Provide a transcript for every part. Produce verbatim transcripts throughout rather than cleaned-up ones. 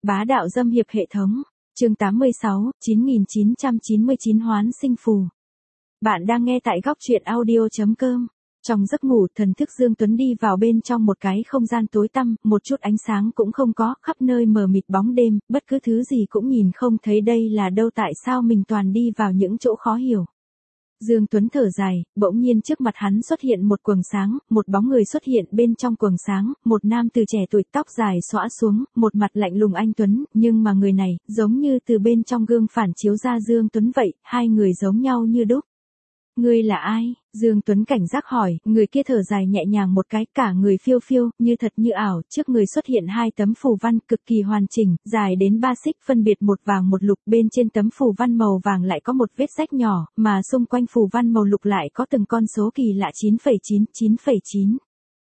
Bá đạo dâm hiệp hệ thống. Chương tám mươi sáu, chín nghìn chín trăm chín mươi chín hoán sinh phù. Bạn đang nghe tại góc truyện audio chấm com. Trong giấc ngủ, thần thức Dương Tuấn đi vào bên trong một cái không gian tối tăm, một chút ánh sáng cũng không có, khắp nơi mờ mịt bóng đêm, bất cứ thứ gì cũng nhìn không thấy đây là đâu, tại sao mình toàn đi vào những chỗ khó hiểu. Dương Tuấn thở dài, bỗng nhiên trước mặt hắn xuất hiện một quầng sáng, một bóng người xuất hiện bên trong quầng sáng, một nam từ trẻ tuổi tóc dài xõa xuống, một mặt lạnh lùng anh tuấn, nhưng mà người này, giống như từ bên trong gương phản chiếu ra Dương Tuấn vậy, hai người giống nhau như đúc. Ngươi là ai? Dương Tuấn cảnh giác hỏi, người kia thở dài nhẹ nhàng một cái, cả người phiêu phiêu, như thật như ảo, trước người xuất hiện hai tấm phù văn cực kỳ hoàn chỉnh, dài đến ba xích, phân biệt một vàng một lục, bên trên tấm phù văn màu vàng lại có một vết rách nhỏ, mà xung quanh phù văn màu lục lại có từng con số kỳ lạ chín phẩy chín, chín phẩy chín.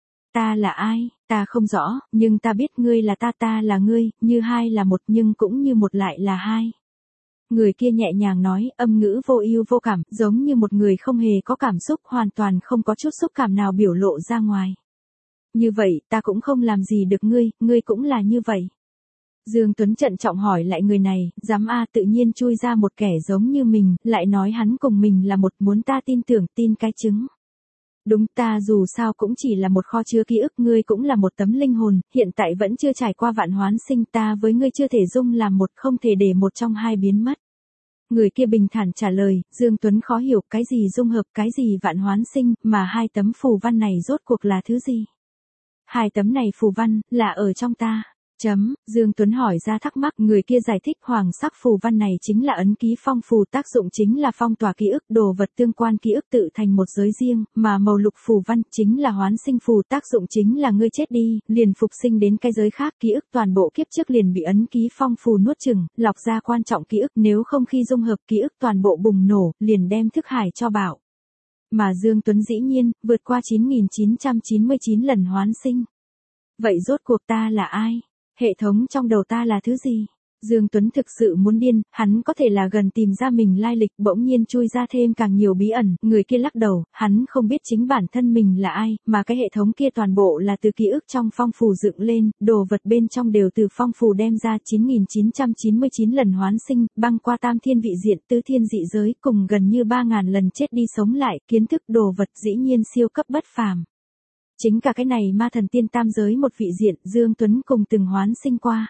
Ta là ai? Ta không rõ, nhưng ta biết ngươi là ta, ta là ngươi, như hai là một nhưng cũng như một lại là hai. Người kia nhẹ nhàng nói, âm ngữ vô ưu vô cảm, giống như một người không hề có cảm xúc, hoàn toàn không có chút xúc cảm nào biểu lộ ra ngoài. Như vậy, ta cũng không làm gì được ngươi, ngươi cũng là như vậy. Dương Tuấn trân trọng hỏi lại người này, dám a, tự nhiên chui ra một kẻ giống như mình, lại nói hắn cùng mình là một, muốn ta tin tưởng, tin cái chứng. Đúng, ta dù sao cũng chỉ là một kho chứa ký ức, ngươi cũng là một tấm linh hồn, hiện tại vẫn chưa trải qua vạn hoán sinh, ta với ngươi chưa thể dung làm một, không thể để một trong hai biến mất. Người kia bình thản trả lời, Dương Tuấn khó hiểu, cái gì dung hợp, cái gì vạn hoán sinh, mà hai tấm phù văn này rốt cuộc là thứ gì? Hai tấm này phù văn, là ở trong ta. Chấm, Dương Tuấn hỏi ra thắc mắc, người kia giải thích, hoàng sắc phù văn này chính là ấn ký phong phù, tác dụng chính là phong tỏa ký ức, đồ vật tương quan ký ức tự thành một giới riêng, mà màu lục phù văn chính là hoán sinh phù, tác dụng chính là ngươi chết đi, liền phục sinh đến cái giới khác, ký ức toàn bộ kiếp trước liền bị ấn ký phong phù nuốt chửng, lọc ra quan trọng ký ức, nếu không khi dung hợp ký ức toàn bộ bùng nổ, liền đem thức hải cho bảo. Mà Dương Tuấn dĩ nhiên, vượt qua chín nghìn chín trăm chín mươi chín lần hoán sinh. Vậy rốt cuộc ta là ai? Hệ thống trong đầu ta là thứ gì? Dương Tuấn thực sự muốn điên, hắn có thể là gần tìm ra mình lai lịch, bỗng nhiên chui ra thêm càng nhiều bí ẩn, người kia lắc đầu, hắn không biết chính bản thân mình là ai, mà cái hệ thống kia toàn bộ là từ ký ức trong phong phù dựng lên, đồ vật bên trong đều từ phong phù đem ra. Chín nghìn chín trăm chín mươi chín lần hoán sinh, băng qua tam thiên vị diện, tứ thiên dị giới, cùng gần như ba ngàn lần chết đi sống lại, kiến thức đồ vật dĩ nhiên siêu cấp bất phàm. Chính cả cái này ma thần tiên tam giới một vị diện, Dương Tuấn cùng từng hoán sinh qua.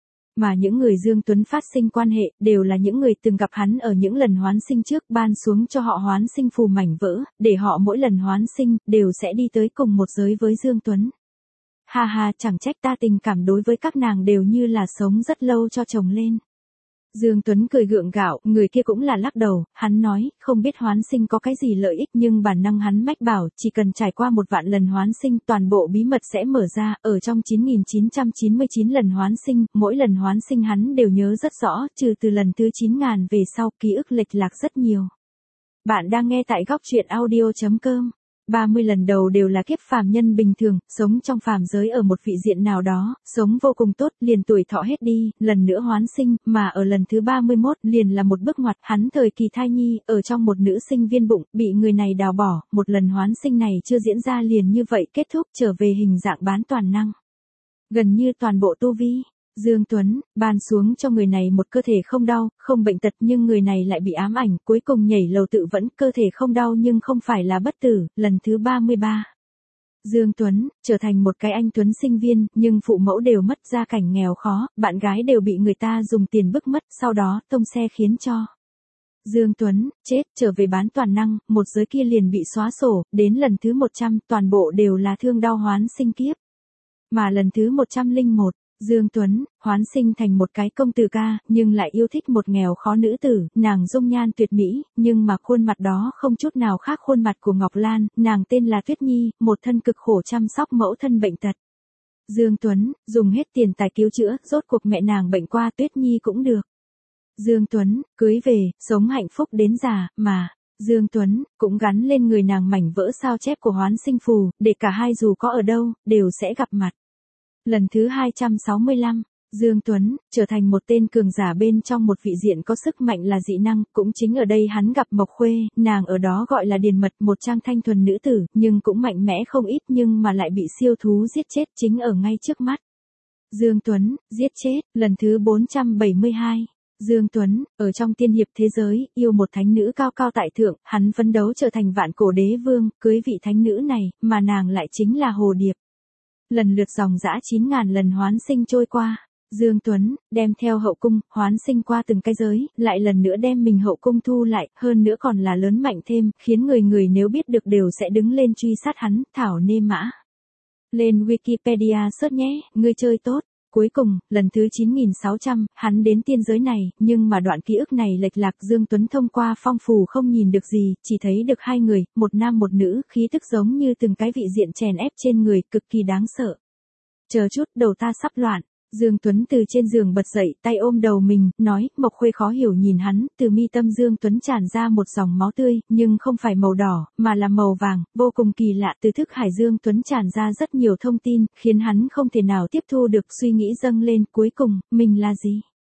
Mà những người Dương Tuấn phát sinh quan hệ, đều là những người từng gặp hắn ở những lần hoán sinh trước, ban xuống cho họ hoán sinh phù mảnh vỡ, để họ mỗi lần hoán sinh, đều sẽ đi tới cùng một giới với Dương Tuấn. Ha ha, chẳng trách ta tình cảm đối với các nàng đều như là sống rất lâu cho chồng lên. Dương Tuấn cười gượng gạo, người kia cũng là lắc đầu, hắn nói, không biết hoán sinh có cái gì lợi ích, nhưng bản năng hắn mách bảo, chỉ cần trải qua một vạn lần hoán sinh, toàn bộ bí mật sẽ mở ra, ở trong chín nghìn chín trăm chín mươi chín lần hoán sinh, mỗi lần hoán sinh hắn đều nhớ rất rõ, trừ từ lần thứ chín nghìn về sau, ký ức lệch lạc rất nhiều. Bạn đang nghe tại góc truyện audio chấm com. ba mươi lần đầu đều là kiếp phàm nhân bình thường, sống trong phàm giới ở một vị diện nào đó, sống vô cùng tốt, liền tuổi thọ hết đi, lần nữa hoán sinh, mà ở lần thứ ba mươi mốt, liền là một bước ngoặt, hắn thời kỳ thai nhi, ở trong một nữ sinh viên bụng, bị người này đào bỏ, một lần hoán sinh này chưa diễn ra liền như vậy kết thúc, trở về hình dạng bán toàn năng. Gần như toàn bộ tu vi. Dương Tuấn, ban xuống cho người này một cơ thể không đau, không bệnh tật, nhưng người này lại bị ám ảnh, cuối cùng nhảy lầu tự vẫn, cơ thể không đau nhưng không phải là bất tử, lần thứ ba mươi ba. Dương Tuấn, trở thành một cái anh Tuấn sinh viên, nhưng phụ mẫu đều mất, gia cảnh nghèo khó, bạn gái đều bị người ta dùng tiền bức mất, sau đó, tông xe khiến cho. Dương Tuấn, chết, trở về bán toàn năng, một giới kia liền bị xóa sổ, đến lần thứ một trăm, toàn bộ đều là thương đau hoán sinh kiếp. Mà lần thứ một trăm lẻ một, Dương Tuấn, hoán sinh thành một cái công tử ca, nhưng lại yêu thích một nghèo khó nữ tử, nàng dung nhan tuyệt mỹ, nhưng mà khuôn mặt đó không chút nào khác khuôn mặt của Ngọc Lan, nàng tên là Tuyết Nhi, một thân cực khổ chăm sóc mẫu thân bệnh tật. Dương Tuấn, dùng hết tiền tài cứu chữa, rốt cuộc mẹ nàng bệnh qua, Tuyết Nhi cũng được. Dương Tuấn, cưới về, sống hạnh phúc đến già, mà... Dương Tuấn, cũng gắn lên người nàng mảnh vỡ sao chép của hoán sinh phù, để cả hai dù có ở đâu, đều sẽ gặp mặt. Lần thứ hai trăm sáu mươi lăm, Dương Tuấn, trở thành một tên cường giả bên trong một vị diện có sức mạnh là dị năng, cũng chính ở đây hắn gặp Mộc Khuê, nàng ở đó gọi là Điền Mật, một trang thanh thuần nữ tử, nhưng cũng mạnh mẽ không ít nhưng mà lại bị siêu thú giết chết chính ở ngay trước mắt. Dương Tuấn, giết chết, lần thứ bốn trăm bảy mươi hai. Dương Tuấn, ở trong tiên hiệp thế giới, yêu một thánh nữ cao cao tại thượng, hắn phấn đấu trở thành vạn cổ đế vương, cưới vị thánh nữ này, mà nàng lại chính là Hồ Điệp. Lần lượt dòng dã chín ngàn lần hoán sinh trôi qua. Dương Tuấn, đem theo hậu cung, hoán sinh qua từng cái giới, lại lần nữa đem mình hậu cung thu lại, hơn nữa còn là lớn mạnh thêm, khiến người người nếu biết được đều sẽ đứng lên truy sát hắn, thảo nê mã. Lên Wikipedia search nhé, ngươi chơi tốt. Cuối cùng, lần thứ chín nghìn sáu trăm, hắn đến tiên giới này, nhưng mà đoạn ký ức này lệch lạc. Dương Tuấn thông qua phong phù không nhìn được gì, chỉ thấy được hai người, một nam một nữ, khí tức giống như từng cái vị diện chèn ép trên người, cực kỳ đáng sợ. Chờ chút, đầu ta sắp loạn. Dương Tuấn từ trên giường bật dậy, tay ôm đầu mình, nói. Mộc Khuê khó hiểu nhìn hắn, từ mi tâm Dương Tuấn tràn ra một dòng máu tươi, nhưng không phải màu đỏ, mà là màu vàng, vô cùng kỳ lạ. Từ thức hải Dương Tuấn tràn ra rất nhiều thông tin, khiến hắn không thể nào tiếp thu được, suy nghĩ dâng lên. Cuối cùng, mình là gì?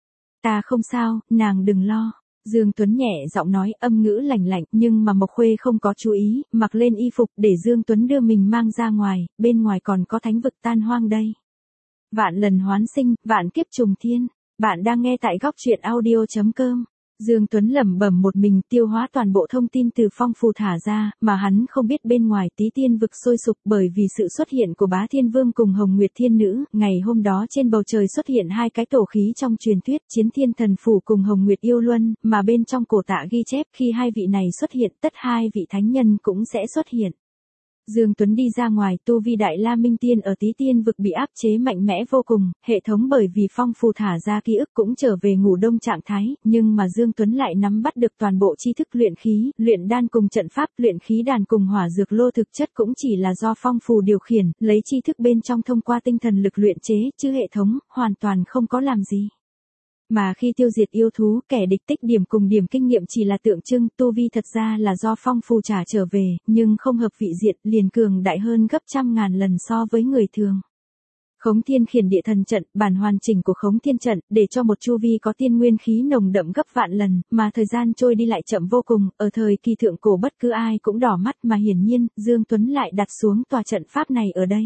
Ta không sao, nàng đừng lo. Dương Tuấn nhẹ giọng nói, âm ngữ lạnh lạnh, nhưng mà Mộc Khuê không có chú ý, mặc lên y phục để Dương Tuấn đưa mình mang ra ngoài, bên ngoài còn có thánh vực tan hoang đây. Vạn lần hoán sinh, vạn kiếp trùng thiên. Bạn đang nghe tại góc truyện audio chấm com. Dương Tuấn lẩm bẩm một mình, tiêu hóa toàn bộ thông tin từ phong phù thả ra, mà hắn không biết bên ngoài Tí Tiên vực sôi sục bởi vì sự xuất hiện của Bá Thiên Vương cùng Hồng Nguyệt Thiên Nữ. Ngày hôm đó trên bầu trời xuất hiện hai cái tổ khí trong truyền thuyết, Chiến Thiên Thần Phủ cùng Hồng Nguyệt Yêu Luân, mà bên trong cổ tạ ghi chép khi hai vị này xuất hiện, tất hai vị thánh nhân cũng sẽ xuất hiện. Dương Tuấn đi ra ngoài, tu vi Đại La Minh Tiên ở Tí Tiên vực bị áp chế mạnh mẽ vô cùng, hệ thống bởi vì phong phù thả ra ký ức cũng trở về ngủ đông trạng thái, nhưng mà Dương Tuấn lại nắm bắt được toàn bộ tri thức luyện khí, luyện đan cùng trận pháp, luyện khí đàn cùng hỏa dược lô thực chất cũng chỉ là do phong phù điều khiển, lấy tri thức bên trong thông qua tinh thần lực luyện chế, chứ hệ thống hoàn toàn không có làm gì. Mà khi tiêu diệt yêu thú, kẻ địch tích điểm cùng điểm kinh nghiệm chỉ là tượng trưng, tu vi thật ra là do phong phù trả trở về, nhưng không hợp vị diện, liền cường đại hơn gấp trăm ngàn lần so với người thường. Khống Thiên Khiển Địa Thần Trận, bản hoàn chỉnh của Khống Thiên Trận, để cho một chu vi có tiên nguyên khí nồng đậm gấp vạn lần, mà thời gian trôi đi lại chậm vô cùng, ở thời kỳ thượng cổ bất cứ ai cũng đỏ mắt, mà hiển nhiên, Dương Tuấn lại đặt xuống tòa trận pháp này ở đây.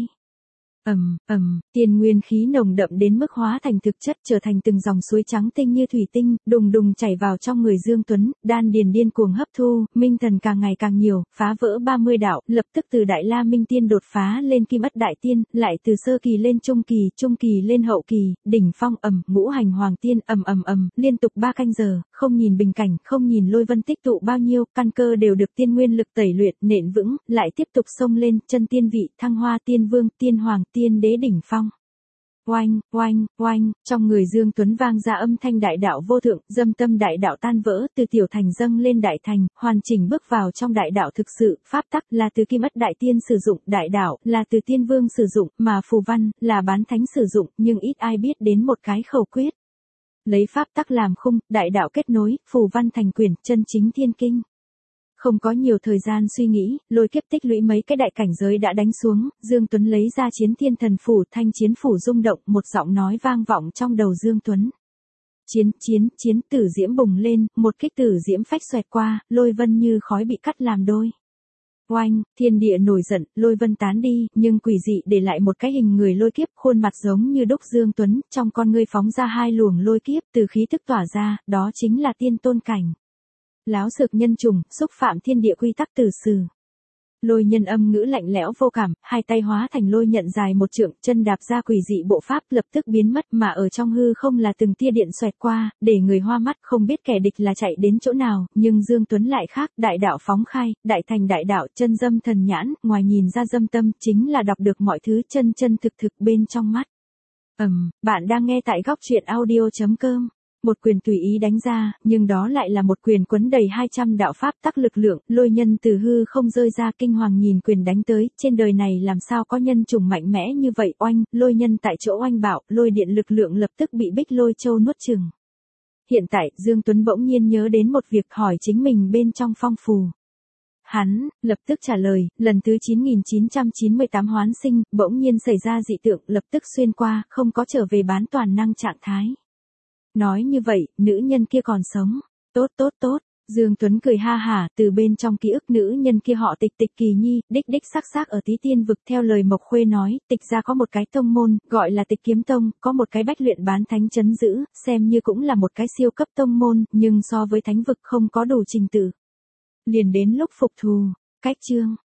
Ầm, ầm, tiên nguyên khí nồng đậm đến mức hóa thành thực chất, trở thành từng dòng suối trắng tinh như thủy tinh, đùng đùng chảy vào trong người Dương Tuấn, đan điền điên cuồng hấp thu, minh thần càng ngày càng nhiều, phá vỡ ba mươi đạo, lập tức từ Đại La Minh Tiên đột phá lên Kim Ất Đại Tiên, lại từ sơ kỳ lên trung kỳ, trung kỳ lên hậu kỳ, đỉnh phong ầm, ngũ hành hoàng tiên ầm ầm ầm, liên tục ba canh giờ, không nhìn bình cảnh, không nhìn lôi vân tích tụ bao nhiêu, căn cơ đều được tiên nguyên lực tẩy luyện, nện vững, lại tiếp tục xông lên, chân tiên vị, thăng hoa tiên vương, tiên hoàng, tiên đế đỉnh phong. Oanh, oanh, oanh, trong người Dương Tuấn vang ra âm thanh đại đạo vô thượng, dâm tâm đại đạo tan vỡ, từ tiểu thành dâng lên đại thành, hoàn chỉnh bước vào trong đại đạo thực sự, pháp tắc là từ Kim Ất Đại Tiên sử dụng, đại đạo là từ Tiên Vương sử dụng, mà phù văn là bán thánh sử dụng, nhưng ít ai biết đến một cái khẩu quyết. Lấy pháp tắc làm khung, đại đạo kết nối, phù văn thành quyển, chân chính thiên kinh. Không có nhiều thời gian suy nghĩ, lôi kiếp tích lũy mấy cái đại cảnh giới đã đánh xuống, Dương Tuấn lấy ra Chiến Thiên Thần Phủ, thanh chiến phủ rung động, một giọng nói vang vọng trong đầu Dương Tuấn. Chiến, chiến, chiến, tử diễm bùng lên, một kích tử diễm phách xoẹt qua, lôi vân như khói bị cắt làm đôi. Oanh, thiên địa nổi giận, lôi vân tán đi, nhưng quỷ dị để lại một cái hình người lôi kiếp, khuôn mặt giống như đúc Dương Tuấn, trong con ngươi phóng ra hai luồng lôi kiếp, từ khí tức tỏa ra, đó chính là tiên tôn cảnh. Láo xược nhân trùng, xúc phạm thiên địa quy tắc từ sử. Lôi nhân âm ngữ lạnh lẽo vô cảm, hai tay hóa thành lôi nhận dài một trượng, chân đạp ra quỷ dị bộ pháp lập tức biến mất, mà ở trong hư không là từng tia điện xoẹt qua, để người hoa mắt, không biết kẻ địch là chạy đến chỗ nào, nhưng Dương Tuấn lại khác, đại đạo phóng khai, đại thành đại đạo, chân dâm thần nhãn, ngoài nhìn ra dâm tâm, chính là đọc được mọi thứ chân chân thực thực bên trong mắt. Ừm, um, bạn đang nghe tại góc truyện audio chấm com. Một quyền tùy ý đánh ra, nhưng đó lại là một quyền quấn đầy hai trăm đạo pháp tắc lực lượng, lôi nhân từ hư không rơi ra, kinh hoàng nhìn quyền đánh tới, trên đời này làm sao có nhân chủng mạnh mẽ như vậy, oanh, lôi nhân tại chỗ oanh bạo, lôi điện lực lượng lập tức bị Bích Lôi Châu nuốt chửng. Hiện tại, Dương Tuấn bỗng nhiên nhớ đến một việc, hỏi chính mình bên trong phong phù. Hắn, lập tức trả lời, lần thứ chín nghìn chín trăm chín mươi tám hoán sinh, bỗng nhiên xảy ra dị tượng, lập tức xuyên qua, không có trở về bán toàn năng trạng thái. Nói như vậy, nữ nhân kia còn sống. Tốt tốt tốt, Dương Tuấn cười ha hả, từ bên trong ký ức nữ nhân kia họ Tịch, Tịch Kỳ Nhi, đích đích xác xác ở Tí Tiên vực, theo lời Mộc Khuê nói, Tịch gia có một cái tông môn, gọi là Tịch Kiếm Tông, có một cái bách luyện bán thánh trấn giữ, xem như cũng là một cái siêu cấp tông môn, nhưng so với thánh vực không có đủ trình tự. Liền đến lúc phục thù, cách chương